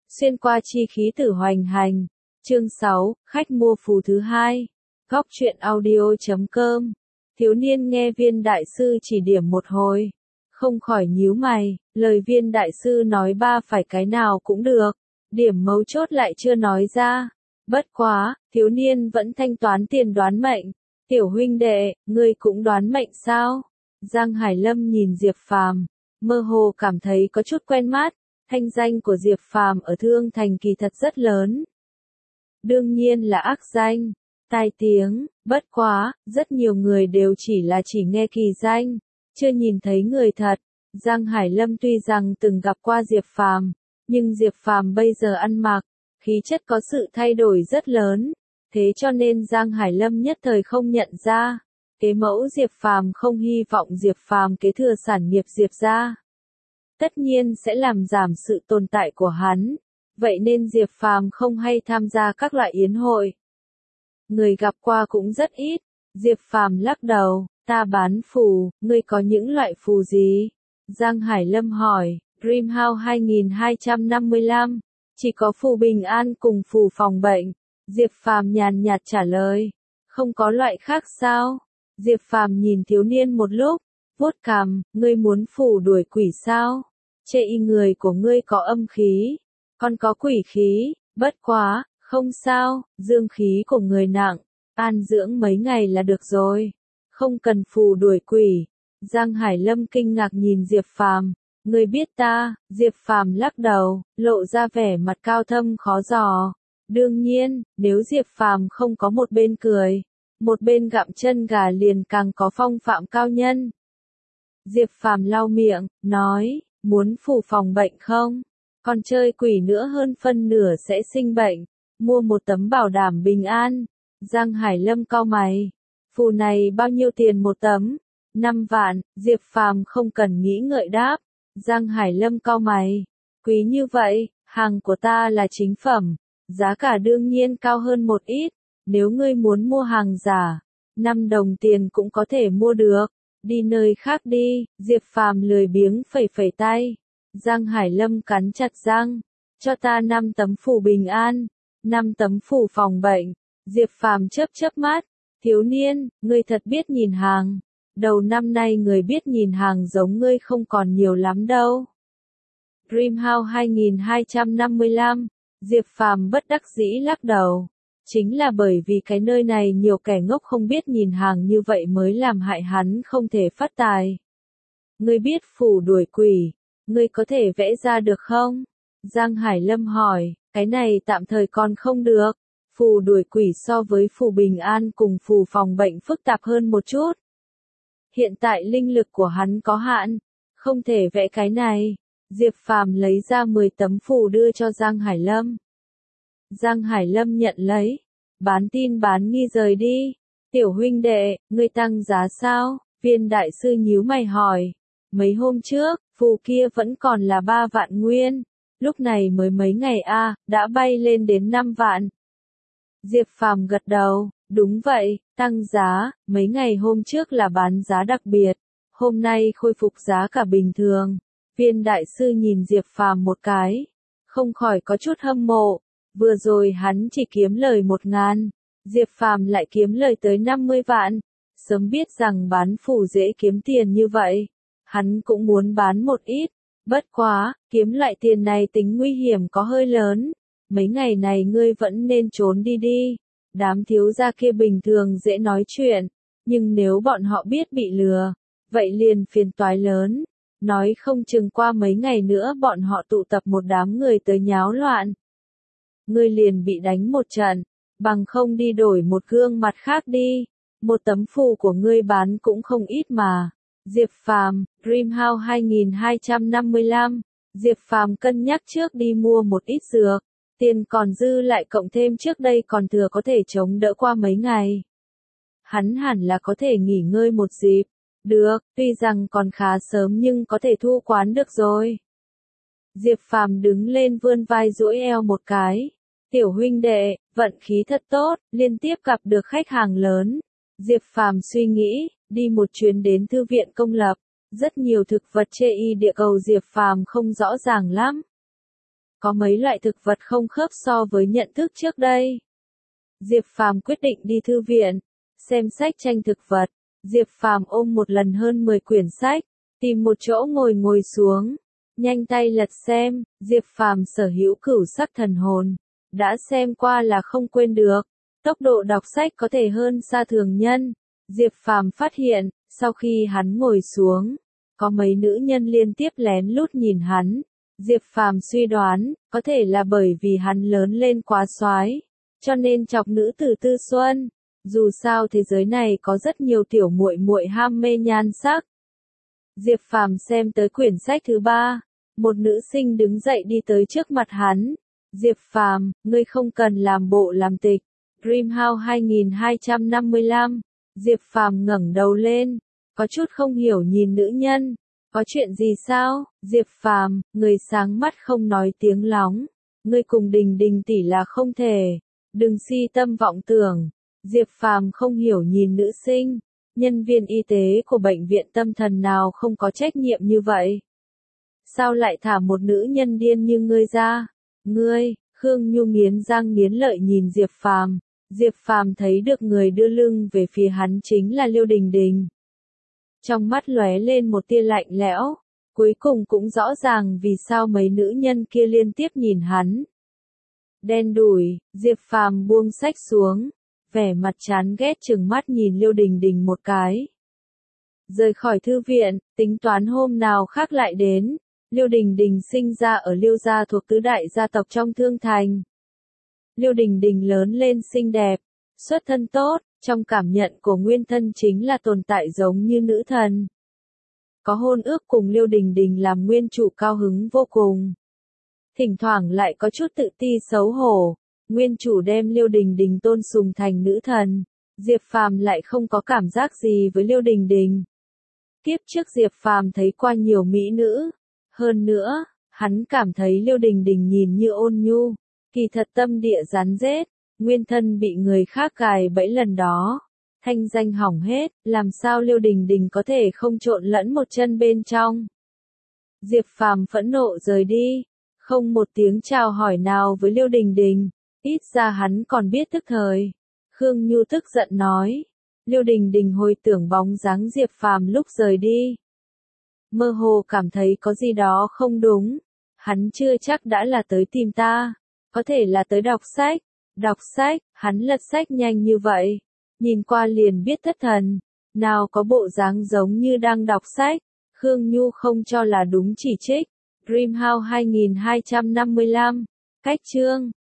Xuyên qua chi khí tử hoành hành. Chương 6, khách mua phù thứ hai. Góc truyện audio.com. Thiếu niên nghe viên đại sư chỉ điểm một hồi, không khỏi nhíu mày, lời viên đại sư nói ba phải cái nào cũng được, điểm mấu chốt lại chưa nói ra. Bất quá, thiếu niên vẫn thanh toán tiền đoán mệnh. Tiểu huynh đệ, ngươi cũng đoán mệnh sao? Giang Hải Lâm nhìn Diệp Phàm, mơ hồ cảm thấy có chút quen mắt. Thanh danh của Diệp Phàm ở Thương Thành kỳ thật rất lớn. Đương nhiên là ác danh, tai tiếng, bất quá, rất nhiều người đều chỉ nghe kỳ danh, chưa nhìn thấy người thật. Giang Hải Lâm tuy rằng từng gặp qua Diệp Phàm, nhưng Diệp Phàm bây giờ ăn mặc, khí chất có sự thay đổi rất lớn, thế cho nên Giang Hải Lâm nhất thời không nhận ra. Kế mẫu Diệp Phàm không hy vọng Diệp Phàm kế thừa sản nghiệp Diệp gia, tất nhiên sẽ làm giảm sự tồn tại của hắn, vậy nên Diệp Phàm không hay tham gia các loại yến hội. Người gặp qua cũng rất ít. Diệp Phàm lắc đầu, ta bán phù, ngươi có những loại phù gì? Giang Hải Lâm hỏi. Dreamhouse 2255, chỉ có phù bình an cùng phù phòng bệnh. Diệp Phàm nhàn nhạt trả lời, không có loại khác sao? Diệp Phàm nhìn thiếu niên một lúc, vuốt cằm, ngươi muốn phù đuổi quỷ sao? Chê y người của ngươi có âm khí, còn có quỷ khí, bất quá, không sao, dương khí của người nặng, an dưỡng mấy ngày là được rồi, không cần phù đuổi quỷ. Giang Hải Lâm kinh ngạc nhìn Diệp Phàm, ngươi biết ta? Diệp Phàm lắc đầu, lộ ra vẻ mặt cao thâm khó dò. Đương nhiên, nếu Diệp Phàm không có một bên cười, một bên gặm chân gà liền càng có phong phạm cao nhân. Diệp Phàm lau miệng, nói, muốn phù phòng bệnh không? Còn chơi quỷ nữa hơn phân nửa sẽ sinh bệnh, mua một tấm bảo đảm bình an. Giang Hải Lâm cau mày, phù này bao nhiêu tiền một tấm? 5 vạn, Diệp Phàm không cần nghĩ ngợi đáp. Giang Hải Lâm cau mày, quý như vậy, hàng của ta là chính phẩm, giá cả đương nhiên cao hơn một ít, nếu ngươi muốn mua hàng giả, 5 đồng tiền cũng có thể mua được, đi nơi khác đi. Diệp Phàm lười biếng phẩy phẩy tay. Giang Hải Lâm cắn chặt răng, cho ta 5 tấm phù bình an, 5 tấm phù phòng bệnh. Diệp Phàm chớp chớp mắt, thiếu niên, ngươi thật biết nhìn hàng, đầu năm nay người biết nhìn hàng giống ngươi không còn nhiều lắm đâu. Dreamhouse 2255, Diệp Phàm bất đắc dĩ lắc đầu, chính là bởi vì cái nơi này nhiều kẻ ngốc không biết nhìn hàng như vậy mới làm hại hắn không thể phát tài. Ngươi biết phù đuổi quỷ, ngươi có thể vẽ ra được không? Giang Hải Lâm hỏi, cái này tạm thời còn không được. Phù đuổi quỷ so với phù bình an cùng phù phòng bệnh phức tạp hơn một chút. Hiện tại linh lực của hắn có hạn, không thể vẽ cái này. Diệp Phàm lấy ra 10 tấm phù đưa cho Giang Hải Lâm. Giang Hải Lâm nhận lấy, bán tin bán nghi rời đi. Tiểu huynh đệ, ngươi tăng giá sao? Viên đại sư nhíu mày hỏi. Mấy hôm trước, phù kia vẫn còn là 3 vạn nguyên, lúc này mới mấy ngày đã bay lên đến 5 vạn. Diệp Phàm gật đầu, đúng vậy, tăng giá, mấy ngày hôm trước là bán giá đặc biệt, hôm nay khôi phục giá cả bình thường. Viên đại sư nhìn Diệp Phàm một cái, không khỏi có chút hâm mộ, vừa rồi hắn chỉ kiếm lời 1.000, Diệp Phàm lại kiếm lời tới 50 vạn, sớm biết rằng bán phù dễ kiếm tiền như vậy, hắn cũng muốn bán một ít, bất quá, kiếm lại tiền này tính nguy hiểm có hơi lớn. Mấy ngày này ngươi vẫn nên trốn đi đi, đám thiếu gia kia bình thường dễ nói chuyện, nhưng nếu bọn họ biết bị lừa, vậy liền phiền toái lớn, nói không chừng qua mấy ngày nữa bọn họ tụ tập một đám người tới nháo loạn. Ngươi liền bị đánh một trận, bằng không đi đổi một gương mặt khác đi, một tấm phù của ngươi bán cũng không ít mà. Diệp Phàm, Dreamhouse 2255, Diệp Phàm cân nhắc trước đi mua một ít dược. Tiền còn dư lại cộng thêm trước đây còn thừa có thể chống đỡ qua mấy ngày. Hắn hẳn là có thể nghỉ ngơi một dịp. Được, tuy rằng còn khá sớm nhưng có thể thu quán được rồi. Diệp Phàm đứng lên vươn vai duỗi eo một cái. Tiểu huynh đệ, vận khí thật tốt, liên tiếp gặp được khách hàng lớn. Diệp Phàm suy nghĩ, đi một chuyến đến thư viện công lập. Rất nhiều thực vật chê y địa cầu Diệp Phàm không rõ ràng lắm. có mấy loại thực vật không khớp so với nhận thức trước đây. Diệp Phàm quyết định đi thư viện, xem sách tranh thực vật. Diệp Phàm ôm một lần hơn 10 quyển sách, tìm một chỗ ngồi xuống, nhanh tay lật xem. Diệp Phàm sở hữu cửu sắc thần hồn, đã xem qua là không quên được. Tốc độ đọc sách có thể hơn xa thường nhân. Diệp Phàm phát hiện, sau khi hắn ngồi xuống, có mấy nữ nhân liên tiếp lén lút nhìn hắn. Diệp Phàm suy đoán, có thể là bởi vì hắn lớn lên quá soái, cho nên chọc nữ tử tư xuân. Dù sao thế giới này có rất nhiều tiểu muội muội ham mê nhan sắc. Diệp Phàm xem tới quyển sách thứ 3, một nữ sinh đứng dậy đi tới trước mặt hắn. Diệp Phàm, ngươi không cần làm bộ làm tịch. Dreamhouse 2255. Diệp Phàm ngẩng đầu lên, có chút không hiểu nhìn nữ nhân. Có chuyện gì sao? Diệp Phàm, người sáng mắt không nói tiếng lóng. Ngươi cùng Đình Đình tỷ là không thể. Đừng si tâm vọng tưởng. Diệp Phàm không hiểu nhìn nữ sinh. Nhân viên y tế của bệnh viện tâm thần nào không có trách nhiệm như vậy? Sao lại thả một nữ nhân điên như ngươi ra? Ngươi, Khương Nhu nghiến răng nghiến lợi nhìn Diệp Phàm. Diệp Phàm thấy được người đưa lưng về phía hắn chính là Liêu Đình Đình. Trong mắt lóe lên một tia lạnh lẽo, cuối cùng cũng rõ ràng vì sao mấy nữ nhân kia liên tiếp nhìn hắn. Đen đủi, Diệp Phàm buông sách xuống, vẻ mặt chán ghét trừng mắt nhìn Liêu Đình Đình một cái. Rời khỏi thư viện, tính toán hôm nào khác lại đến. Liêu Đình Đình sinh ra ở Liêu gia thuộc tứ đại gia tộc trong Thương Thành. Liêu Đình Đình lớn lên xinh đẹp, xuất thân tốt, trong cảm nhận của nguyên thân chính là tồn tại giống như nữ thần. Có hôn ước cùng Liêu Đình Đình làm nguyên chủ cao hứng vô cùng. Thỉnh thoảng lại có chút tự ti xấu hổ, nguyên chủ đem Liêu Đình Đình tôn sùng thành nữ thần. Diệp Phàm lại không có cảm giác gì với Liêu Đình Đình. Kiếp trước Diệp Phàm thấy qua nhiều mỹ nữ. Hơn nữa, hắn cảm thấy Liêu Đình Đình nhìn như ôn nhu, kỳ thật tâm địa rắn rết, nguyên thân bị người khác gài bẫy lần đó. Thanh danh hỏng hết, làm sao Liêu Đình Đình có thể không trộn lẫn một chân bên trong. Diệp Phàm phẫn nộ rời đi, không một tiếng chào hỏi nào với Liêu Đình Đình, ít ra hắn còn biết tức thời. Khương Nhu tức giận nói. Liêu Đình Đình hồi tưởng bóng dáng Diệp Phàm lúc rời đi. Mơ hồ cảm thấy có gì đó không đúng. Hắn chưa chắc đã là tới tìm ta. Có thể là tới đọc sách. Đọc sách, hắn lật sách nhanh như vậy. Nhìn qua liền biết thất thần. Nào có bộ dáng giống như đang đọc sách. Khương Nhu không cho là đúng chỉ trích. Dreamhouse 2255. Cách chương.